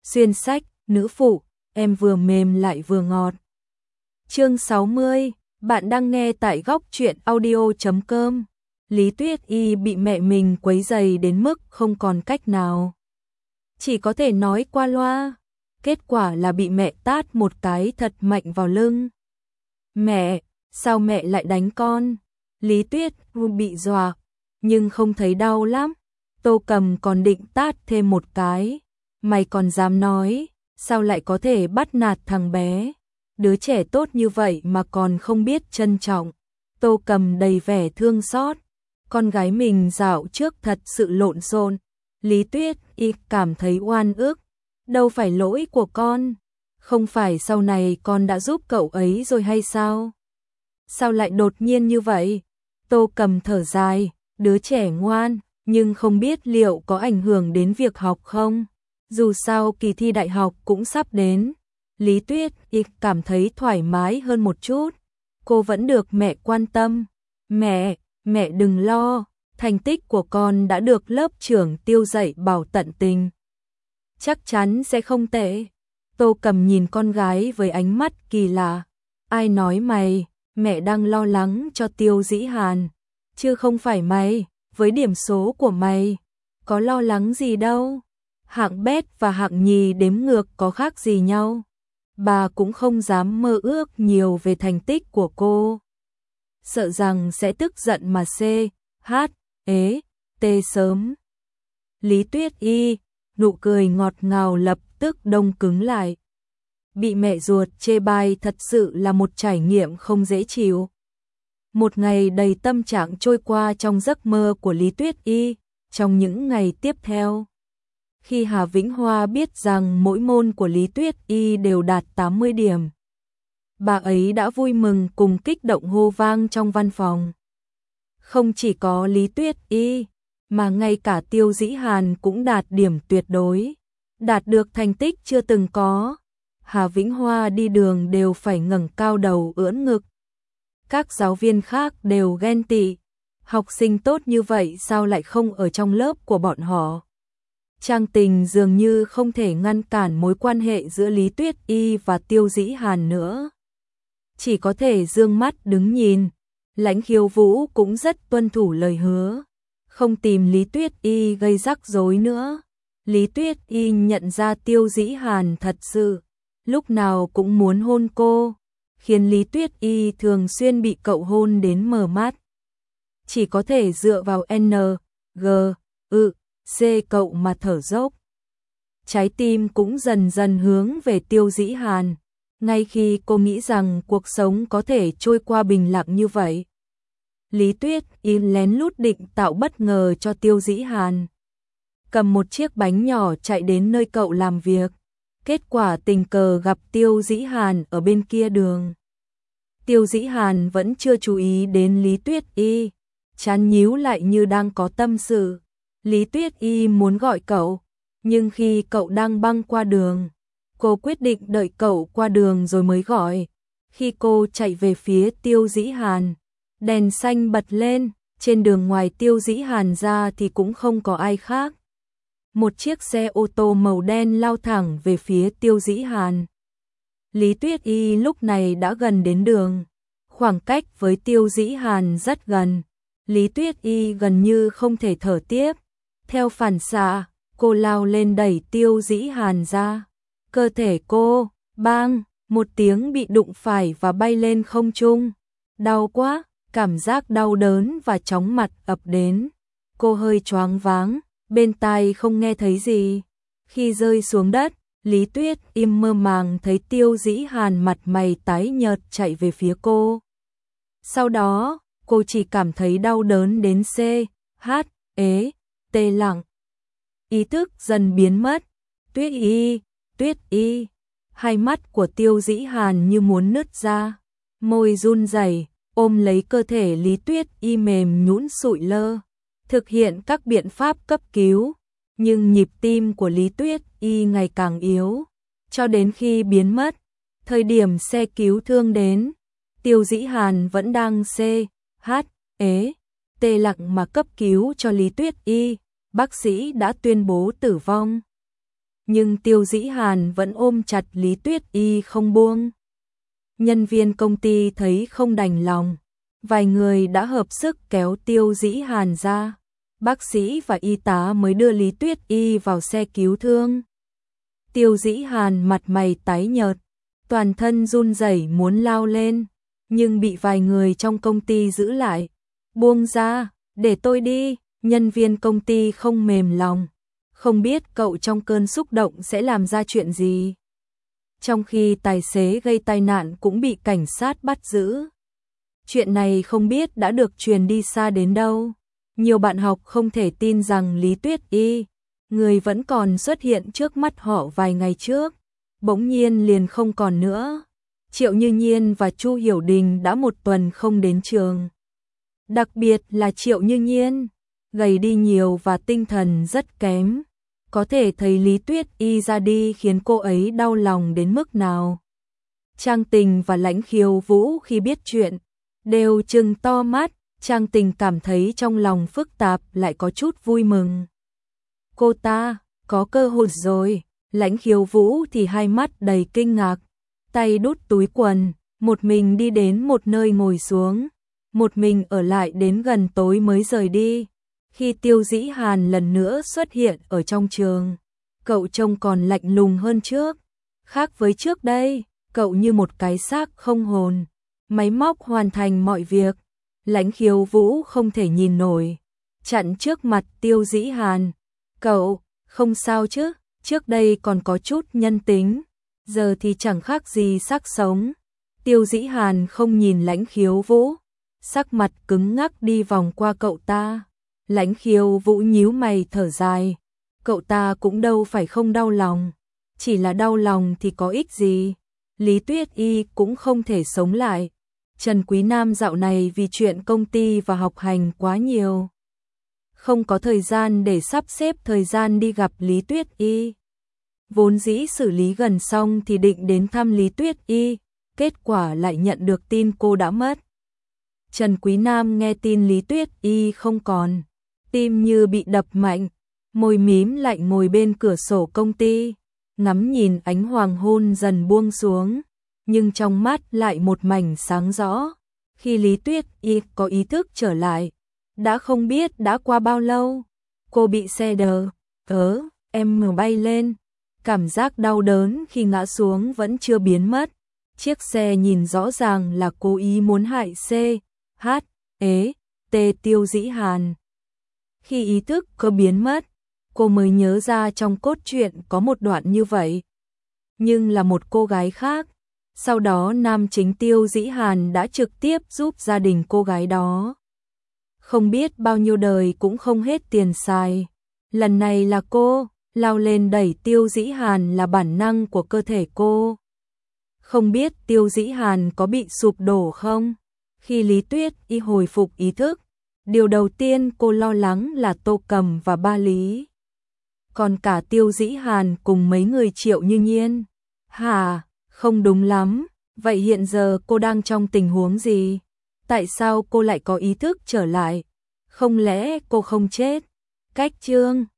Xuyên sách, nữ phụ, em vừa mềm lại vừa ngọt. Chương 60, bạn đang nghe tại góc truyện audio.com. Lý Tuyết Y bị mẹ mình quấy rầy đến mức không còn cách nào. Chỉ có thể nói qua loa, kết quả là bị mẹ tát một cái thật mạnh vào lưng. Mẹ, sao mẹ lại đánh con? Lý Tuyết bị dọa, nhưng không thấy đau lắm. Tô Cầm còn định tát thêm một cái. Mày còn dám nói, sao lại có thể bắt nạt thằng bé? Đứa trẻ tốt như vậy mà còn không biết trân trọng. Tô Cầm đầy vẻ thương xót. Con gái mình dạo trước thật sự lộn xộn. Lý Tuyết Y cảm thấy oan ức. Đâu phải lỗi của con. Không phải sau này con đã giúp cậu ấy rồi hay sao? Sao lại đột nhiên như vậy? Tô Cầm thở dài, đứa trẻ ngoan, nhưng không biết liệu có ảnh hưởng đến việc học không? Dù sao kỳ thi đại học cũng sắp đến. Lý Tuyết Y cảm thấy thoải mái hơn một chút. Cô vẫn được mẹ quan tâm. Mẹ đừng lo, thành tích của con đã được lớp trưởng Tiêu dạy bảo tận tình. Chắc chắn sẽ không tệ. Tô Cầm nhìn con gái với ánh mắt kỳ lạ. Ai nói mày, mẹ đang lo lắng cho Tiêu Dĩ Hàn, chứ không phải mày, với điểm số của mày, có lo lắng gì đâu. Hạng bét và hạng nhì đếm ngược có khác gì nhau. Bà cũng không dám mơ ước nhiều về thành tích của cô. Sợ rằng sẽ tức giận mà tê sớm. Lý Tuyết Y, nụ cười ngọt ngào lập tức đông cứng lại. Bị mẹ ruột chê bai thật sự là một trải nghiệm không dễ chịu. Một ngày đầy tâm trạng trôi qua trong giấc mơ của Lý Tuyết Y. Trong những ngày tiếp theo, khi Hà Vĩnh Hoa biết rằng mỗi môn của Lý Tuyết Y đều đạt 80 điểm, bà ấy đã vui mừng cùng kích động hô vang trong văn phòng. Không chỉ có Lý Tuyết Y, mà ngay cả Tiêu Dĩ Hàn cũng đạt điểm tuyệt đối, đạt được thành tích chưa từng có. Hà Vĩnh Hoa đi đường đều phải ngẩng cao đầu ưỡn ngực. Các giáo viên khác đều ghen tị. Học sinh tốt như vậy sao lại không ở trong lớp của bọn họ? Trang Tình dường như không thể ngăn cản mối quan hệ giữa Lý Tuyết Y và Tiêu Dĩ Hàn nữa. Chỉ có thể dương mắt đứng nhìn. Lãnh Khiếu Vũ cũng rất tuân thủ lời hứa, không tìm Lý Tuyết Y gây rắc rối nữa. Lý Tuyết Y nhận ra Tiêu Dĩ Hàn thật sự lúc nào cũng muốn hôn cô, khiến Lý Tuyết Y thường xuyên bị cậu hôn đến mờ mắt. Chỉ có thể dựa vào C cậu mà thở dốc. Trái tim cũng dần dần hướng về Tiêu Dĩ Hàn, ngay khi cô nghĩ rằng cuộc sống có thể trôi qua bình lặng như vậy. Lý Tuyết Y lén lút định tạo bất ngờ cho Tiêu Dĩ Hàn. Cầm một chiếc bánh nhỏ chạy đến nơi cậu làm việc. Kết quả tình cờ gặp Tiêu Dĩ Hàn ở bên kia đường. Tiêu Dĩ Hàn vẫn chưa chú ý đến Lý Tuyết Y, trán nhíu lại như đang có tâm sự. Lý Tuyết Y muốn gọi cậu, nhưng khi cậu đang băng qua đường, cô quyết định đợi cậu qua đường rồi mới gọi. Khi cô chạy về phía Tiêu Dĩ Hàn, đèn xanh bật lên, trên đường ngoài Tiêu Dĩ Hàn ra thì cũng không có ai khác. Một chiếc xe ô tô màu đen lao thẳng về phía Tiêu Dĩ Hàn. Lý Tuyết Y lúc này đã gần đến đường, khoảng cách với Tiêu Dĩ Hàn rất gần. Lý Tuyết Y gần như không thể thở tiếp. Theo phản xạ, cô lao lên đẩy Tiêu Dĩ Hàn ra. Cơ thể cô, bang, một tiếng bị đụng phải và bay lên không trung. Đau quá, cảm giác đau đớn và chóng mặt ập đến. Cô hơi choáng váng, bên tai không nghe thấy gì. Khi rơi xuống đất, Lý Tuyết im mơ màng thấy Tiêu Dĩ Hàn mặt mày tái nhợt chạy về phía cô. Sau đó, cô chỉ cảm thấy đau đớn đến tê lặng. Ý thức dần biến mất. Tuyết Y. Hai mắt của Tiêu Dĩ Hàn như muốn nứt ra. Môi run rẩy ôm lấy cơ thể Lý Tuyết Y mềm nhũn sụi lơ. Thực hiện các biện pháp cấp cứu. Nhưng nhịp tim của Lý Tuyết Y ngày càng yếu. Cho đến khi biến mất. Thời điểm xe cứu thương đến, Tiêu Dĩ Hàn vẫn đang tê lặng mà cấp cứu cho Lý Tuyết Y. Bác sĩ đã tuyên bố tử vong. nhưng Tiêu Dĩ Hàn vẫn ôm chặt Lý Tuyết Y không buông. Nhân viên công ty thấy không đành lòng, vài người đã hợp sức kéo Tiêu Dĩ Hàn ra. Bác sĩ và y tá mới đưa Lý Tuyết Y vào xe cứu thương. Tiêu Dĩ Hàn mặt mày tái nhợt, toàn thân run rẩy muốn lao lên, nhưng bị vài người trong công ty giữ lại. Buông ra, để tôi đi. Nhân viên công ty không mềm lòng, không biết cậu trong cơn xúc động sẽ làm ra chuyện gì. Trong khi tài xế gây tai nạn cũng bị cảnh sát bắt giữ. Chuyện này không biết đã được truyền đi xa đến đâu. Nhiều bạn học không thể tin rằng Lý Tuyết Y, người vẫn còn xuất hiện trước mắt họ vài ngày trước, bỗng nhiên liền không còn nữa. Triệu Như Nhiên và Chu Hiểu Đình đã một tuần không đến trường. Đặc biệt là Triệu Như Nhiên, gầy đi nhiều và tinh thần rất kém. Có thể thấy Lý Tuyết Y ra đi khiến cô ấy đau lòng đến mức nào. Trang Tình và Lãnh Khiếu Vũ khi biết chuyện, đều trừng to mắt. Trang Tình cảm thấy trong lòng phức tạp lại có chút vui mừng. Cô ta có cơ hội rồi. Lãnh Khiếu Vũ thì hai mắt đầy kinh ngạc, tay đút túi quần, một mình đi đến một nơi ngồi xuống, một mình ở lại đến gần tối mới rời đi. Khi Tiêu Dĩ Hàn lần nữa xuất hiện ở trong trường, cậu trông còn lạnh lùng hơn trước. Khác với trước đây, cậu như một cái xác không hồn, máy móc hoàn thành mọi việc. Lãnh Khiếu Vũ không thể nhìn nổi, chặn trước mặt Tiêu Dĩ Hàn. Cậu, không sao chứ, trước đây còn có chút nhân tính, giờ thì chẳng khác gì xác sống. Tiêu Dĩ Hàn không nhìn Lãnh Khiếu Vũ, sắc mặt cứng ngắc đi vòng qua cậu ta. Lãnh Khiếu Vũ nhíu mày thở dài, cậu ta cũng đâu phải không đau lòng, chỉ là đau lòng thì có ích gì. Lý Tuyết Y cũng không thể sống lại. Trần Quý Nam dạo này vì chuyện công ty và học hành quá nhiều, không có thời gian để sắp xếp thời gian đi gặp Lý Tuyết Y. Vốn dĩ xử lý gần xong thì định đến thăm Lý Tuyết Y, kết quả lại nhận được tin cô đã mất. Trần Quý Nam nghe tin Lý Tuyết Y không còn, tim như bị đập mạnh, môi mím lạnh ngồi bên cửa sổ công ty, ngắm nhìn ánh hoàng hôn dần buông xuống, nhưng trong mắt lại một mảnh sáng rõ. Khi Lý Tuyết Y có ý thức trở lại, đã không biết đã qua bao lâu, cô bị xe đờ em bay lên, cảm giác đau đớn khi ngã xuống vẫn chưa biến mất. Chiếc xe nhìn rõ ràng là cố ý muốn hại T Tiêu Dĩ Hàn. Khi ý thức có biến mất, cô mới nhớ ra trong cốt truyện có một đoạn như vậy, nhưng là một cô gái khác. Sau đó nam chính Tiêu Dĩ Hàn đã trực tiếp giúp gia đình cô gái đó. Không biết bao nhiêu đời cũng không hết tiền xài. Lần này là cô, lao lên đẩy Tiêu Dĩ Hàn là bản năng của cơ thể cô. Không biết Tiêu Dĩ Hàn có bị sụp đổ không? Khi Lý Tuyết Y hồi phục ý thức, điều đầu tiên cô lo lắng là Tô Cầm và ba Lý. Còn cả Tiêu Dĩ Hàn cùng mấy người Triệu Như Nhiên. Hả? Không đúng lắm, vậy hiện giờ cô đang trong tình huống gì? Tại sao cô lại có ý thức trở lại? Không lẽ cô không chết? Cách chương